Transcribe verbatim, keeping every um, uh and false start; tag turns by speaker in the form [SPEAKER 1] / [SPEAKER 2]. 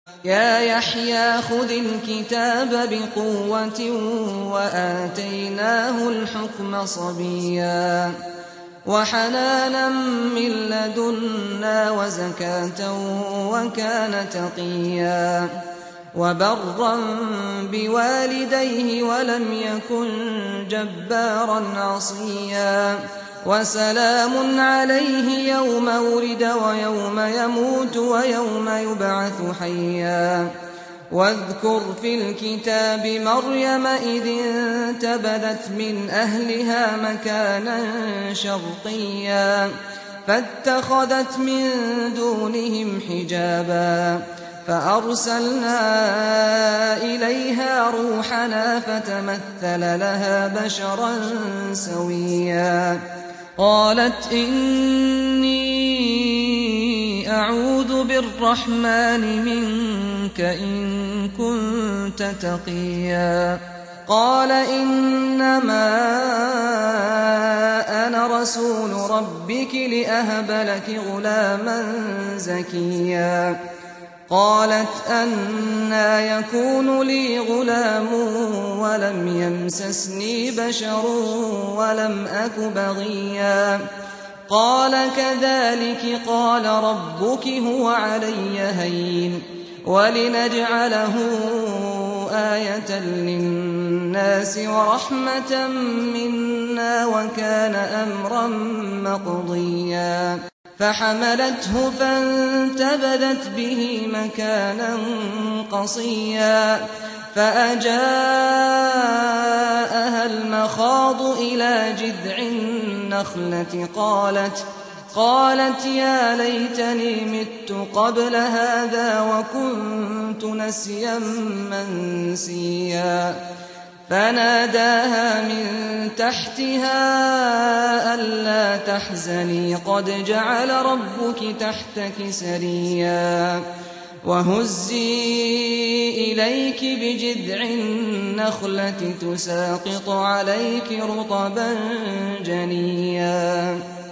[SPEAKER 1] يا يحيى خذ الكتاب بقوة وآتيناه الحكم صبيا وحنانا من لدنا وزكاة وكان تقيا وبرا بوالديه ولم يكن جبارا عصيا وسلام عليه يوم ولد ويوم يموت ويوم يبعث حيا واذكر في الكتاب مريم إذ انتبذت من أهلها مكانا شرقيا فاتخذت من دونهم حجابا فأرسلنا إليها روحنا فتمثل لها بشرا سويا قالت إني أعوذ بالرحمن منك إن كنت تقيا قال إنما أنا رسول ربك لأهب لك غلاما زكيا قالت أنى يكون لي غلام ولم يمسسني بشر ولم أك بغيا قال كذلك قال ربك هو علي هين ولنجعله آية للناس ورحمة منا وكان أمرا مقضيا فحملته فانتبذت به مكانا قصيا فأجاءها المخاض إلى جذع النخلة قالت قالت يا ليتني مت قبل هذا وكنت نسيا منسيا فناداها من تحتها ألا تحزني قد جعل ربك تحتك سريا وهزي إليك بجذع النخلة تساقط عليك رطبا جنيا